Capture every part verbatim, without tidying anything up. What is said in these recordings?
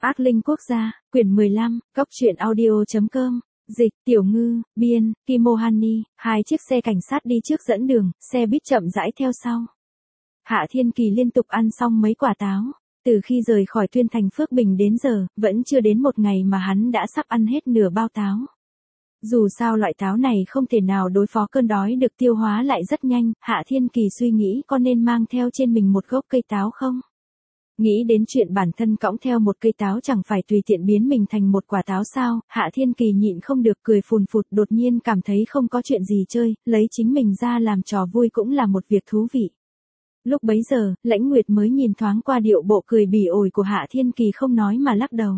Ác linh quốc gia, quyển mười lăm, cốc truyện audio.com, dịch, Tiểu Ngư, biên, Kimohani, hai chiếc xe cảnh sát đi trước dẫn đường, xe buýt chậm rãi theo sau. Hạ Thiên Kỳ liên tục ăn xong mấy quả táo, từ khi rời khỏi Tuyên Thành Phước Bình đến giờ, vẫn chưa đến một ngày mà hắn đã sắp ăn hết nửa bao táo. Dù sao loại táo này không thể nào đối phó cơn đói được, tiêu hóa lại rất nhanh, Hạ Thiên Kỳ suy nghĩ có nên mang theo trên mình một gốc cây táo không? Nghĩ đến chuyện bản thân cõng theo một cây táo chẳng phải tùy tiện biến mình thành một quả táo sao, Hạ Thiên Kỳ nhịn không được cười phùn phụt, đột nhiên cảm thấy không có chuyện gì chơi, lấy chính mình ra làm trò vui cũng là một việc thú vị. Lúc bấy giờ, Lãnh Nguyệt mới nhìn thoáng qua điệu bộ cười bỉ ổi của Hạ Thiên Kỳ không nói mà lắc đầu.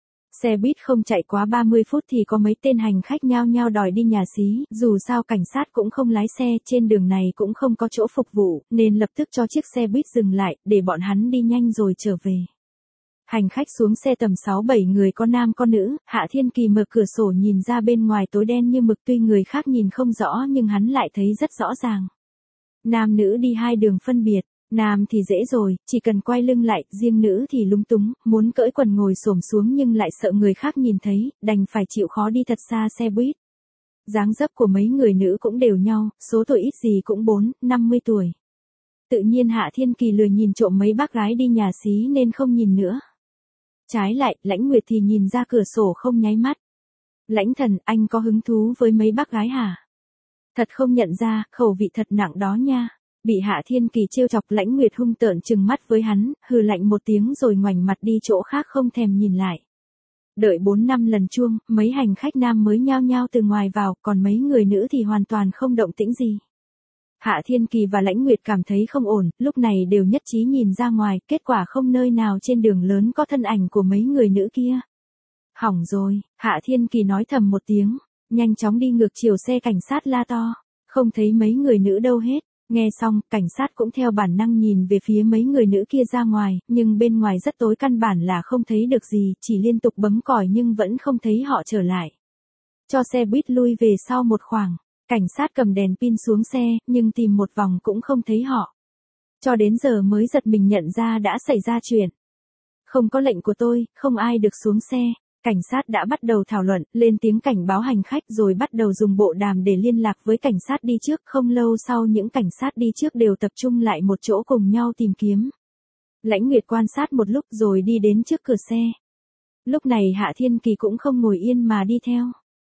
Xe buýt không chạy quá ba mươi phút thì có mấy tên hành khách nhao nhao đòi đi nhà xí, dù sao cảnh sát cũng không lái xe, trên đường này cũng không có chỗ phục vụ, nên lập tức cho chiếc xe buýt dừng lại, để bọn hắn đi nhanh rồi trở về. Hành khách xuống xe tầm sáu bảy người, có nam có nữ, Hạ Thiên Kỳ mở cửa sổ nhìn ra bên ngoài tối đen như mực, tuy người khác nhìn không rõ nhưng hắn lại thấy rất rõ ràng. Nam nữ đi hai đường phân biệt. Nam thì dễ rồi, chỉ cần quay lưng lại, riêng nữ thì lúng túng, muốn cởi quần ngồi xổm xuống nhưng lại sợ người khác nhìn thấy, đành phải chịu khó đi thật xa xe buýt. Dáng dấp của mấy người nữ cũng đều nhau, số tuổi ít gì cũng bốn, năm mươi tuổi. Tự nhiên Hạ Thiên Kỳ lười nhìn trộm mấy bác gái đi nhà xí nên không nhìn nữa. Trái lại, Lãnh Nguyệt thì nhìn ra cửa sổ không nháy mắt. Lãnh Thần, anh có hứng thú với mấy bác gái hả? Thật không nhận ra, khẩu vị thật nặng đó nha. Bị Hạ Thiên Kỳ trêu chọc, Lãnh Nguyệt hung tợn trừng mắt với hắn, hừ lạnh một tiếng rồi ngoảnh mặt đi chỗ khác không thèm nhìn lại. Đợi bốn năm lần chuông, mấy hành khách nam mới nhao nhao từ ngoài vào, còn mấy người nữ thì hoàn toàn không động tĩnh gì. Hạ Thiên Kỳ và Lãnh Nguyệt cảm thấy không ổn, lúc này đều nhất trí nhìn ra ngoài, kết quả không nơi nào trên đường lớn có thân ảnh của mấy người nữ kia. Hỏng rồi, Hạ Thiên Kỳ nói thầm một tiếng, nhanh chóng đi ngược chiều xe cảnh sát la to, không thấy mấy người nữ đâu hết. Nghe xong, cảnh sát cũng theo bản năng nhìn về phía mấy người nữ kia ra ngoài, nhưng bên ngoài rất tối, căn bản là không thấy được gì, chỉ liên tục bấm còi nhưng vẫn không thấy họ trở lại. Cho xe buýt lui về sau một khoảng, cảnh sát cầm đèn pin xuống xe, nhưng tìm một vòng cũng không thấy họ. Cho đến giờ mới giật mình nhận ra đã xảy ra chuyện. Không có lệnh của tôi, không ai được xuống xe. Cảnh sát đã bắt đầu thảo luận, lên tiếng cảnh báo hành khách rồi bắt đầu dùng bộ đàm để liên lạc với cảnh sát đi trước. Không lâu sau những cảnh sát đi trước đều tập trung lại một chỗ cùng nhau tìm kiếm. Lãnh Nguyệt quan sát một lúc rồi đi đến trước cửa xe. Lúc này Hạ Thiên Kỳ cũng không ngồi yên mà đi theo.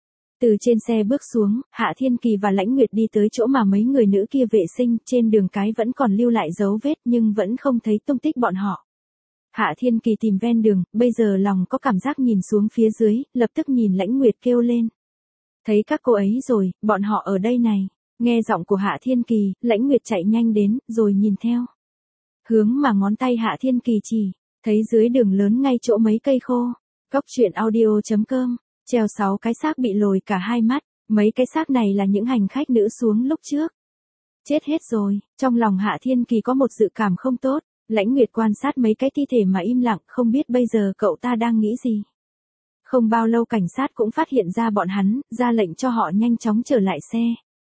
Từ trên xe bước xuống, Hạ Thiên Kỳ và Lãnh Nguyệt đi tới chỗ mà mấy người nữ kia vệ sinh, trên đường cái vẫn còn lưu lại dấu vết nhưng vẫn không thấy tung tích bọn họ. Hạ Thiên Kỳ tìm ven đường, bây giờ lòng có cảm giác nhìn xuống phía dưới, lập tức nhìn Lãnh Nguyệt kêu lên. Thấy các cô ấy rồi, bọn họ ở đây này. Nghe giọng của Hạ Thiên Kỳ, Lãnh Nguyệt chạy nhanh đến, rồi nhìn theo. Hướng mà ngón tay Hạ Thiên Kỳ chỉ, thấy dưới đường lớn ngay chỗ mấy cây khô. Cốc truyện audio.com, treo sáu cái xác bị lồi cả hai mắt, mấy cái xác này là những hành khách nữ xuống lúc trước. Chết hết rồi, trong lòng Hạ Thiên Kỳ có một dự cảm không tốt. Lãnh Nguyệt quan sát mấy cái thi thể mà im lặng, không biết bây giờ cậu ta đang nghĩ gì. Không bao lâu cảnh sát cũng phát hiện ra bọn hắn, ra lệnh cho họ nhanh chóng trở lại xe.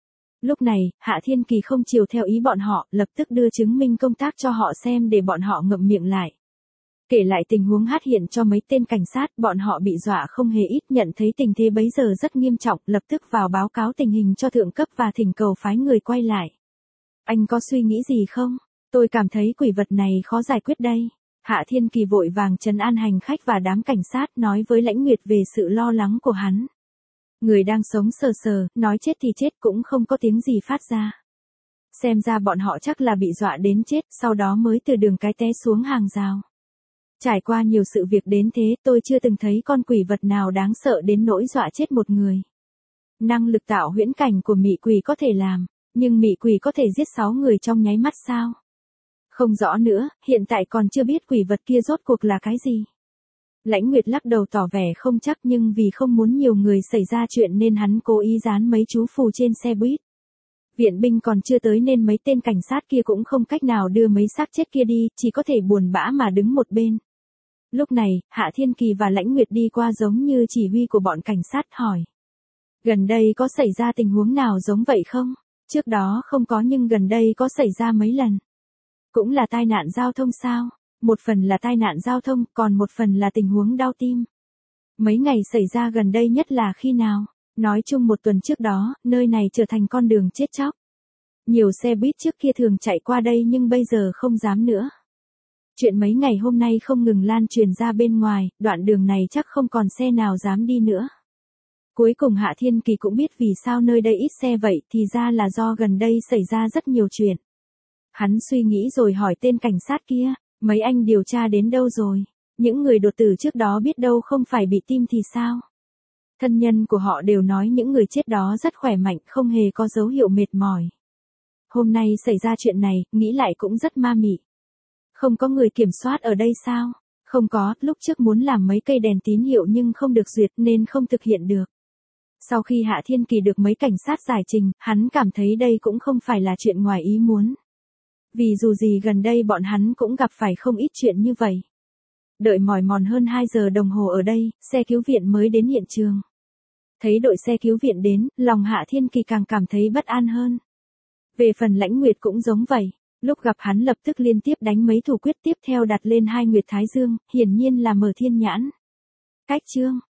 Lúc này, Hạ Thiên Kỳ không chiều theo ý bọn họ, lập tức đưa chứng minh công tác cho họ xem để bọn họ ngậm miệng lại. Kể lại tình huống hát hiện cho mấy tên cảnh sát, bọn họ bị dọa không hề ít, nhận thấy tình thế bấy giờ rất nghiêm trọng, lập tức vào báo cáo tình hình cho thượng cấp và thỉnh cầu phái người quay lại. Anh có suy nghĩ gì không? Tôi cảm thấy quỷ vật này khó giải quyết đây. Hạ Thiên Kỳ vội vàng trấn an hành khách và đám cảnh sát, nói với Lãnh Nguyệt về sự lo lắng của hắn. Người đang sống sờ sờ, nói chết thì chết cũng không có tiếng gì phát ra. Xem ra bọn họ chắc là bị dọa đến chết, sau đó mới từ đường cái té xuống hàng rào. Trải qua nhiều sự việc đến thế, tôi chưa từng thấy con quỷ vật nào đáng sợ đến nỗi dọa chết một người. Năng lực tạo huyễn cảnh của mị quỷ có thể làm, nhưng mị quỷ có thể giết sáu người trong nháy mắt sao? Không rõ nữa, hiện tại còn chưa biết quỷ vật kia rốt cuộc là cái gì. Lãnh Nguyệt lắc đầu tỏ vẻ không chắc, nhưng vì không muốn nhiều người xảy ra chuyện nên hắn cố ý dán mấy chú phù trên xe buýt. Viện binh còn chưa tới nên mấy tên cảnh sát kia cũng không cách nào đưa mấy xác chết kia đi, chỉ có thể buồn bã mà đứng một bên. Lúc này, Hạ Thiên Kỳ và Lãnh Nguyệt đi qua giống như chỉ huy của bọn cảnh sát, hỏi. Gần đây có xảy ra tình huống nào giống vậy không? Trước đó không có nhưng gần đây có xảy ra mấy lần. Cũng là tai nạn giao thông sao? Một phần là tai nạn giao thông, còn một phần là tình huống đau tim. Mấy ngày xảy ra gần đây nhất là khi nào? Nói chung một tuần trước đó, nơi này trở thành con đường chết chóc. Nhiều xe buýt trước kia thường chạy qua đây nhưng bây giờ không dám nữa. Chuyện mấy ngày hôm nay không ngừng lan truyền ra bên ngoài, đoạn đường này chắc không còn xe nào dám đi nữa. Cuối cùng Hạ Thiên Kỳ cũng biết vì sao nơi đây ít xe vậy, thì ra là do gần đây xảy ra rất nhiều chuyện. Hắn suy nghĩ rồi hỏi tên cảnh sát kia, mấy anh điều tra đến đâu rồi? Những người đột tử trước đó biết đâu không phải bị tim thì sao? Thân nhân của họ đều nói những người chết đó rất khỏe mạnh, không hề có dấu hiệu mệt mỏi. Hôm nay xảy ra chuyện này, nghĩ lại cũng rất ma mị. Không có người kiểm soát ở đây sao? Không có, lúc trước muốn làm mấy cây đèn tín hiệu nhưng không được duyệt nên không thực hiện được. Sau khi Hạ Thiên Kỳ được mấy cảnh sát giải trình, hắn cảm thấy đây cũng không phải là chuyện ngoài ý muốn. Vì dù gì gần đây bọn hắn cũng gặp phải không ít chuyện như vậy. Đợi mỏi mòn hơn hai giờ đồng hồ ở đây, xe cứu viện mới đến hiện trường. Thấy đội xe cứu viện đến, lòng Hạ Thiên Kỳ càng cảm thấy bất an hơn. Về phần Lãnh Nguyệt cũng giống vậy. Lúc gặp hắn lập tức liên tiếp đánh mấy thủ quyết tiếp theo đặt lên hai nguyệt thái dương, hiển nhiên là mở thiên nhãn. Cách chương